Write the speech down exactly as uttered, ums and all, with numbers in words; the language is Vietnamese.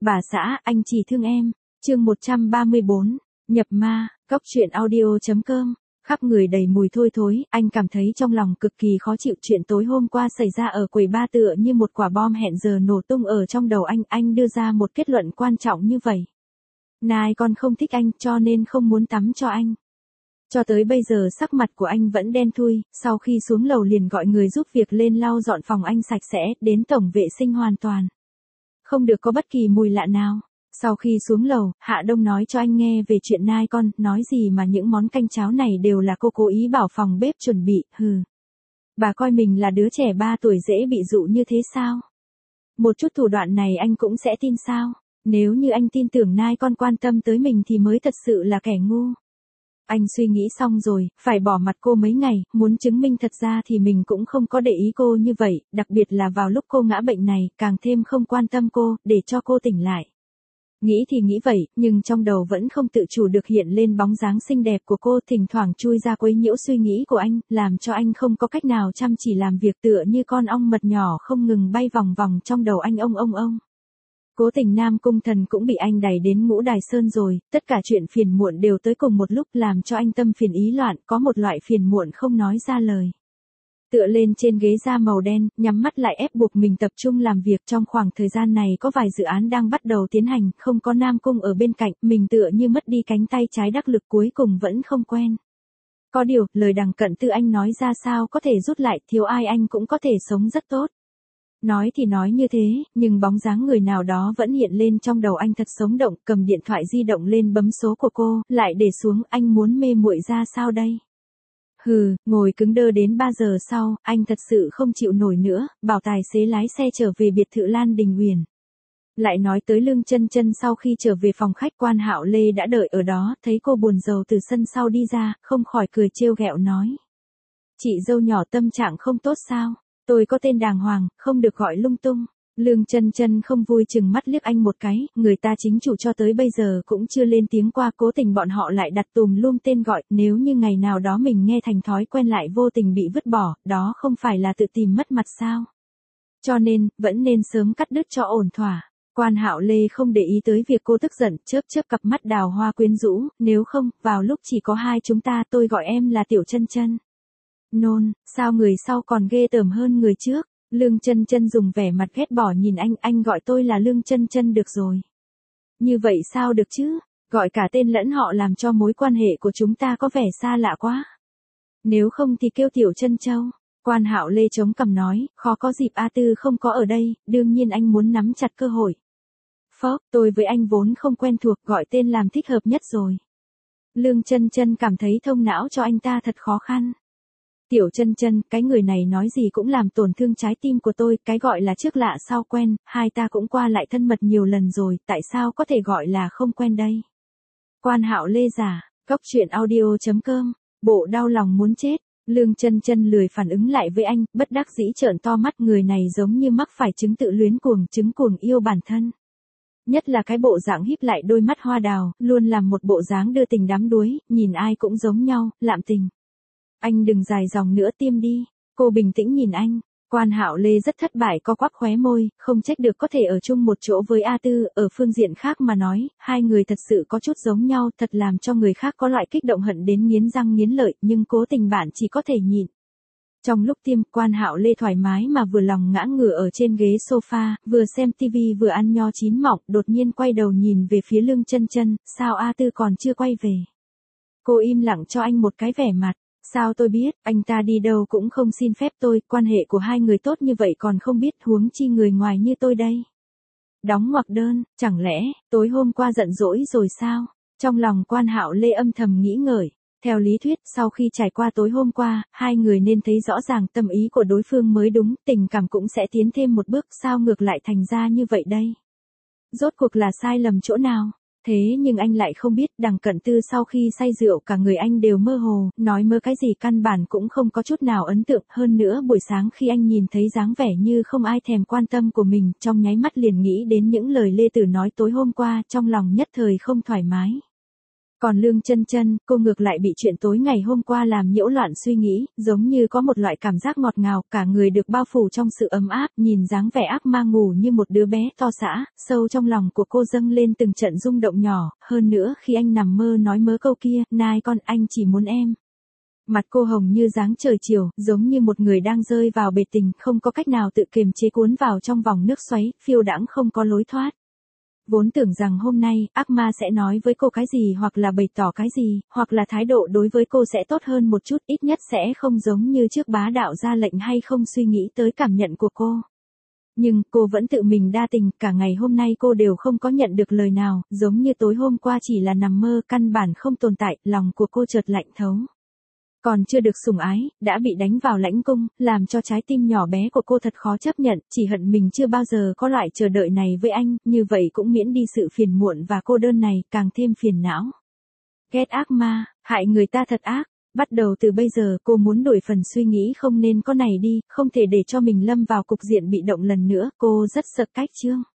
Bà xã, anh chỉ thương em. Chương một trăm ba mươi bốn, nhập ma, cóc truyện audio chấm com. Khắp người đầy mùi thôi thối, anh cảm thấy trong lòng cực kỳ khó chịu. Chuyện tối hôm qua xảy ra ở quầy ba tựa như một quả bom hẹn giờ nổ tung ở trong đầu anh. Anh đưa ra một kết luận quan trọng như vậy. Nai con không thích anh cho nên không muốn tắm cho anh. Cho tới bây giờ sắc mặt của anh vẫn đen thui, sau khi xuống lầu liền gọi người giúp việc lên lau dọn phòng anh sạch sẽ, đến tổng vệ sinh hoàn toàn. Không được có bất kỳ mùi lạ nào. Sau khi xuống lầu, Hạ Đông nói cho anh nghe về chuyện Nai con, nói gì mà những món canh cháo này đều là cô cố ý bảo phòng bếp chuẩn bị, hừ. Bà coi mình là đứa trẻ ba tuổi dễ bị dụ như thế sao? Một chút thủ đoạn này anh cũng sẽ tin sao? Nếu như anh tin tưởng Nai con quan tâm tới mình thì mới thật sự là kẻ ngu. Anh suy nghĩ xong rồi, phải bỏ mặt cô mấy ngày, muốn chứng minh thật ra thì mình cũng không có để ý cô như vậy, đặc biệt là vào lúc cô ngã bệnh này, càng thêm không quan tâm cô, để cho cô tỉnh lại. Nghĩ thì nghĩ vậy, nhưng trong đầu vẫn không tự chủ được hiện lên bóng dáng xinh đẹp của cô, thỉnh thoảng chui ra quấy nhiễu suy nghĩ của anh, làm cho anh không có cách nào chăm chỉ làm việc, tựa như con ong mật nhỏ không ngừng bay vòng vòng trong đầu anh ông ông ông. Cố Tình Nam Cung Thần cũng bị anh đẩy đến ngũ đài sơn rồi, tất cả chuyện phiền muộn đều tới cùng một lúc, làm cho anh tâm phiền ý loạn, có một loại phiền muộn không nói ra lời. Tựa lên trên ghế da màu đen, nhắm mắt lại ép buộc mình tập trung làm việc. Trong khoảng thời gian này có vài dự án đang bắt đầu tiến hành, không có Nam Cung ở bên cạnh, mình tựa như mất đi cánh tay trái đắc lực, cuối cùng vẫn không quen. Có điều, lời Đằng Cận Tư anh nói ra sao có thể rút lại, thiếu ai anh cũng có thể sống rất tốt. Nói thì nói như thế, nhưng bóng dáng người nào đó vẫn hiện lên trong đầu anh thật sống động, cầm điện thoại di động lên bấm số của cô, lại để xuống, anh muốn mê muội ra sao đây? Hừ, ngồi cứng đơ đến ba giờ sau, anh thật sự không chịu nổi nữa, bảo tài xế lái xe trở về biệt thự Lan Đình Uyển. Lại nói tới Lương Chân Chân, sau khi trở về phòng khách, Quan Hạo Lê đã đợi ở đó, thấy cô buồn rầu từ sân sau đi ra, không khỏi cười trêu ghẹo nói. Chị dâu nhỏ tâm trạng không tốt sao? Tôi có tên đàng hoàng, không được gọi lung tung. Lương Chân Chân không vui chừng mắt liếc anh một cái, người ta chính chủ cho tới bây giờ cũng chưa lên tiếng qua, Cố Tình bọn họ lại đặt tùm lum tên gọi, nếu như ngày nào đó mình nghe thành thói quen lại vô tình bị vứt bỏ, đó không phải là tự tìm mất mặt sao? Cho nên, vẫn nên sớm cắt đứt cho ổn thỏa. Quan Hạo Lê không để ý tới việc cô tức giận, chớp chớp cặp mắt đào hoa quyến rũ, nếu không, vào lúc chỉ có hai chúng ta tôi gọi em là Tiểu Chân Chân. Nôn, sao người sau còn ghê tởm hơn người trước? Lương Chân Chân dùng vẻ mặt ghét bỏ nhìn anh, anh gọi tôi là Lương Chân Chân được rồi. Như vậy sao được chứ? Gọi cả tên lẫn họ làm cho mối quan hệ của chúng ta có vẻ xa lạ quá. Nếu không thì kêu Tiểu Chân Châu. Quan Hạo Lê chống cằm nói, khó có dịp A Tư không có ở đây, đương nhiên anh muốn nắm chặt cơ hội. Phó, tôi với anh vốn không quen thuộc, gọi tên làm thích hợp nhất rồi. Lương Chân Chân cảm thấy thông não cho anh ta thật khó khăn. Tiểu Chân Chân, cái người này nói gì cũng làm tổn thương trái tim của tôi, cái gọi là trước lạ sau quen, hai ta cũng qua lại thân mật nhiều lần rồi, tại sao có thể gọi là không quen đây? Quan Hạo Lê giả, cóc truyện audio chấm com, bộ đau lòng muốn chết. Lương Chân Chân lười phản ứng lại với anh, bất đắc dĩ trợn to mắt, người này giống như mắc phải chứng tự luyến cuồng, chứng cuồng yêu bản thân. Nhất là cái bộ dạng híp lại đôi mắt hoa đào, luôn làm một bộ dáng đưa tình đắm đuối, nhìn ai cũng giống nhau, lạm tình. Anh đừng dài dòng nữa, tiêm đi. Cô bình tĩnh nhìn anh. Quan Hạo Lê rất thất bại, co quắp khóe môi, không trách được có thể ở chung một chỗ với A Tư, ở phương diện khác mà nói, hai người thật sự có chút giống nhau, thật làm cho người khác có loại kích động hận đến nghiến răng nghiến lợi, nhưng Cố Tình bạn chỉ có thể nhịn. Trong lúc tiêm, Quan Hạo Lê thoải mái mà vừa lòng ngã ngửa ở trên ghế sofa, vừa xem tivi vừa ăn nho chín mọng, đột nhiên quay đầu nhìn về phía Lương Chân Chân, sao A Tư còn chưa quay về? Cô im lặng cho anh một cái vẻ mặt. Sao tôi biết, anh ta đi đâu cũng không xin phép tôi, quan hệ của hai người tốt như vậy còn không biết, huống chi người ngoài như tôi đây. Đóng ngoặc đơn, chẳng lẽ, tối hôm qua giận dỗi rồi sao? Trong lòng Quan Hạo Lê âm thầm nghĩ ngợi. Theo lý thuyết, sau khi trải qua tối hôm qua, hai người nên thấy rõ ràng tâm ý của đối phương mới đúng, tình cảm cũng sẽ tiến thêm một bước, sao ngược lại thành ra như vậy đây? Rốt cuộc là sai lầm chỗ nào? Thế nhưng anh lại không biết, Đằng Cận Tư sau khi say rượu cả người anh đều mơ hồ, nói mơ cái gì căn bản cũng không có chút nào ấn tượng, hơn nữa buổi sáng khi anh nhìn thấy dáng vẻ như không ai thèm quan tâm của mình, trong nháy mắt liền nghĩ đến những lời Lê Tử nói tối hôm qua, trong lòng nhất thời không thoải mái. Còn Lương Chân Chân, cô ngược lại bị chuyện tối ngày hôm qua làm nhiễu loạn suy nghĩ, giống như có một loại cảm giác ngọt ngào, cả người được bao phủ trong sự ấm áp, nhìn dáng vẻ ác ma ngủ như một đứa bé to sã, sâu trong lòng của cô dâng lên từng trận rung động nhỏ, hơn nữa khi anh nằm mơ nói mớ câu kia, nai con anh chỉ muốn em. Mặt cô hồng như dáng trời chiều, giống như một người đang rơi vào bể tình, không có cách nào tự kiềm chế cuốn vào trong vòng nước xoáy, phiêu đãng không có lối thoát. Vốn tưởng rằng hôm nay, ác ma sẽ nói với cô cái gì hoặc là bày tỏ cái gì, hoặc là thái độ đối với cô sẽ tốt hơn một chút, ít nhất sẽ không giống như trước bá đạo ra lệnh hay không suy nghĩ tới cảm nhận của cô. Nhưng cô vẫn tự mình đa tình, cả ngày hôm nay cô đều không có nhận được lời nào, giống như tối hôm qua chỉ là nằm mơ, căn bản không tồn tại, lòng của cô chợt lạnh thấu. Còn chưa được sủng ái, đã bị đánh vào lãnh cung, làm cho trái tim nhỏ bé của cô thật khó chấp nhận, chỉ hận mình chưa bao giờ có loại chờ đợi này với anh, như vậy cũng miễn đi sự phiền muộn và cô đơn này, càng thêm phiền não. Ghét ác ma, hại người ta thật ác, bắt đầu từ bây giờ cô muốn đổi phần suy nghĩ không nên có này đi, không thể để cho mình lâm vào cục diện bị động lần nữa, cô rất sợ cách chương.